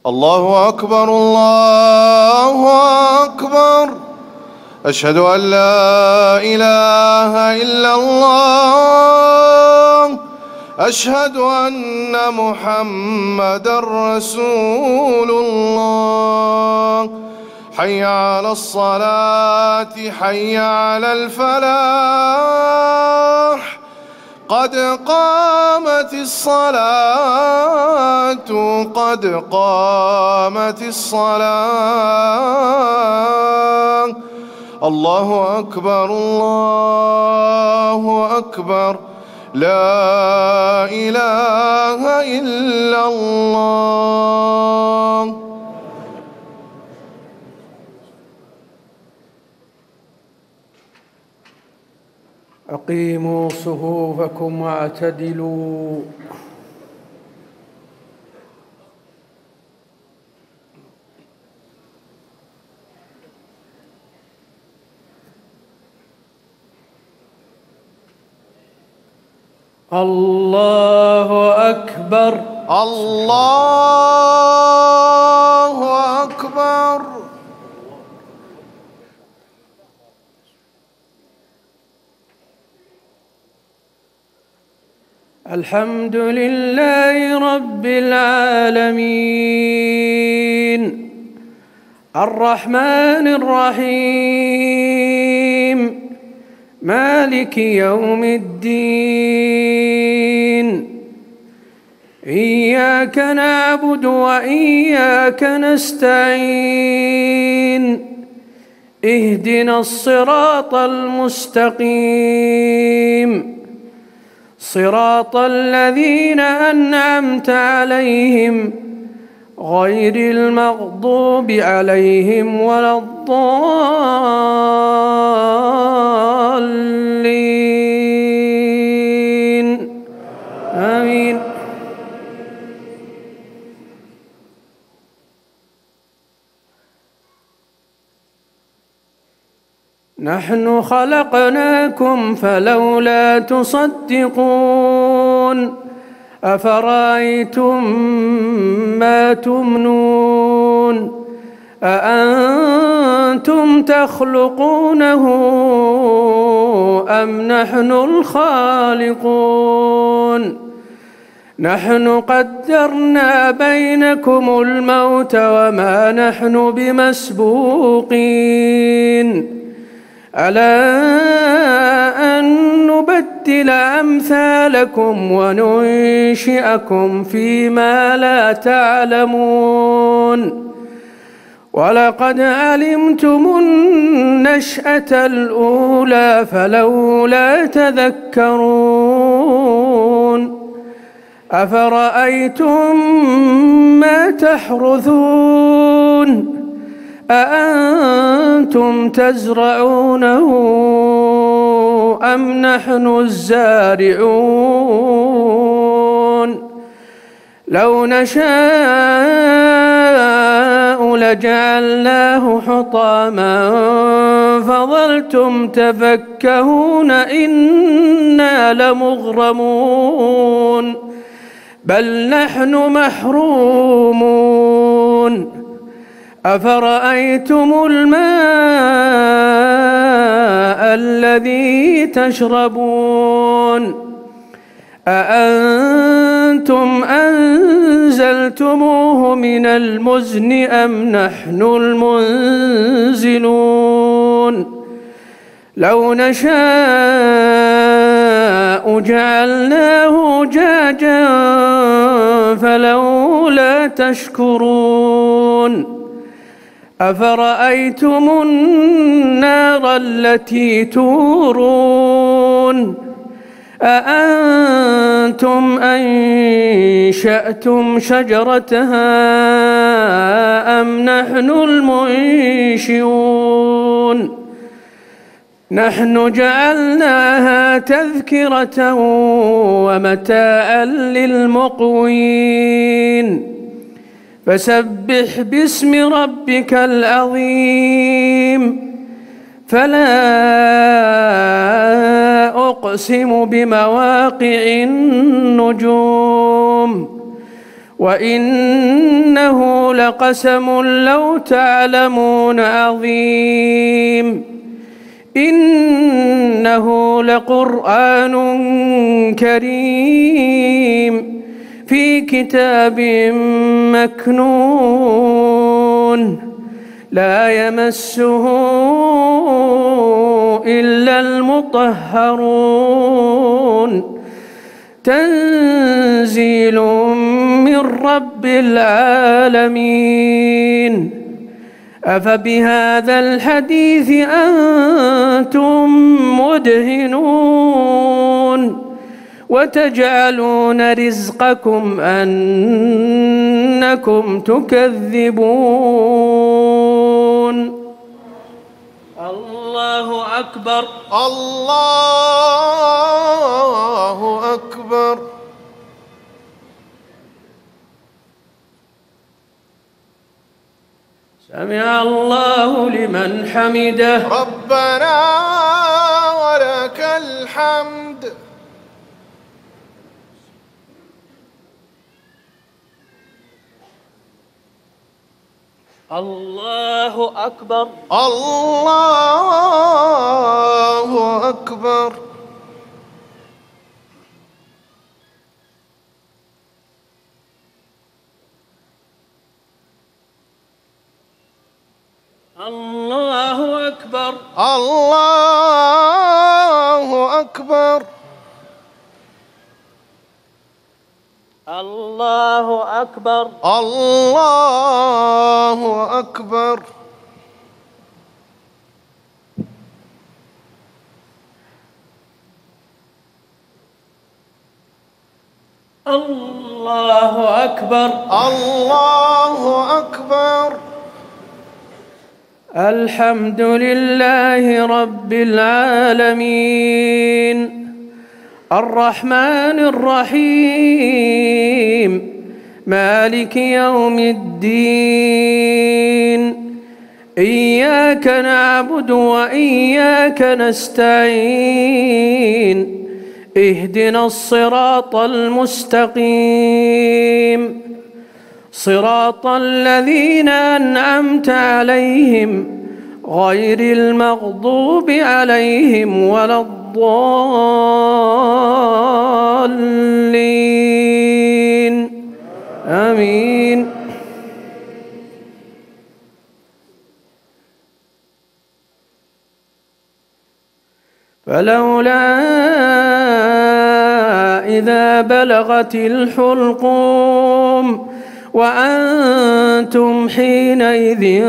الله أكبر الله أكبر. أشهد أن لا إله إلا الله. أشهد أن محمدًا رسول الله. حي على الصلاة حي على الفلاح. قد قامت الصلاة قد قامت الصلاة. الله أكبر الله أكبر. لا إله إلا الله. أقيموا صفوفكم واعتدلوا. الله أكبر الله أكبر. الحمد لله رب العالمين الرحمن الرحيم مالك يوم الدين. إياك نعبد وإياك نستعين. اهدنا الصراط المستقيم صراط الذين أنعمت عليهم غير المغضوب عليهم ولا الضالين. آمين. نحن خلقناكم فلولا تصدقون. أفرأيتم ما تمنون أأنتم تخلقونه أم نحن الخالقون؟ نحن قدرنا بينكم الموت وما نحن بمسبوقين ألا أن نبدل أمثالكم وننشئكم فيما لا تعلمون. ولقد علمتم النشأة الأولى فلولا تذكرون. أفرأيتم ما تحرثون أأنتم تزرعونه أم نحن الزارعون؟ لو نشاء لجعلناه حطاما فظلتم تفكهون إنا لمغرمون بل نحن محرومون. أفرأيتم الماء الذي تشربون أأنتم أنزلتموه من المزن أم نحن المنزلون؟ لو نشاء جعلناه جاجا فلولا تشكرون. أفرأيتم النار التي تورون أأنتم أنشأتم شجرتها أم نحن المنشئون؟ نحن جعلناها تذكرة ومتاعا للمقوين. فسبح باسم ربك العظيم. فلا أقسم بمواقع النجوم وإنه لقسم لو تعلمون عظيم إنه لقرآن كريم في كتاب مكنون لا يمسه إلا المطهرون تنزيل من رب العالمين أفبهذا الحديث أنتم مدهنون وتجعلون رزقكم أنكم تكذبون الله أكبر الله أكبر سمع الله لمن حمده ربنا ولك الحمد الله أكبر الله أكبر الله أكبر الله أكبر الله أكبر الله أكبر الله أكبر الله أكبر الحمد لله رب العالمين الرحمن الرحيم مالك يوم الدين إياك نعبد وإياك نستعين اهدنا الصراط المستقيم صراط الذين أنعمت عليهم غير المغضوب عليهم ولا الضالين آمين فلولا إذا بلغت الحلقوم وأنتم حينئذ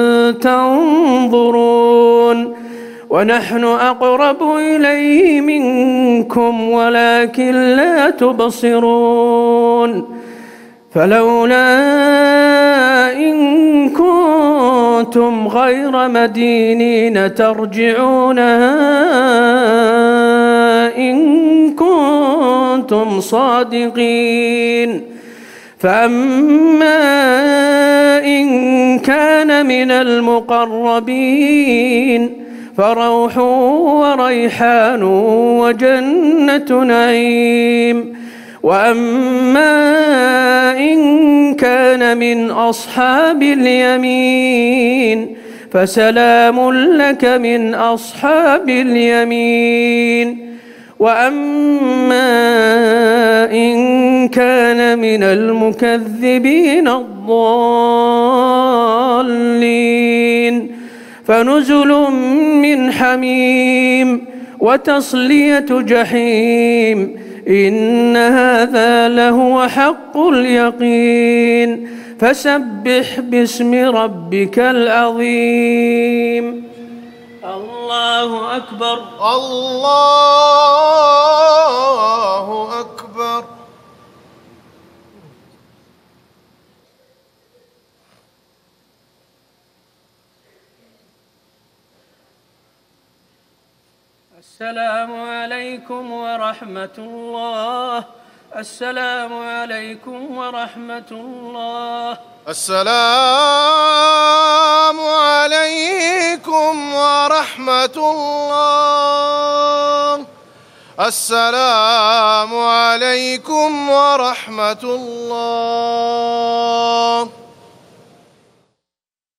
تنظرون ونحن أقرب إليه منكم ولكن لا تبصرون فلولا إن كنتم غير مدينين ترجعونها إن كنتم صادقين فأما إن كان من المقربين فروح وريحان وجنة نعيم وأما إن كان من أصحاب اليمين فسلام لك من أصحاب اليمين وأما إن كان من المكذبين الضالين فنزل من حميم وتصلية جحيم إن هذا لهو حق اليقين فسبح باسم ربك العظيم الله أكبر الله أكبر السلام عليكم ورحمة الله السلام عليكم ورحمة الله السلام عليكم ورحمة الله السلام عليكم ورحمة الله.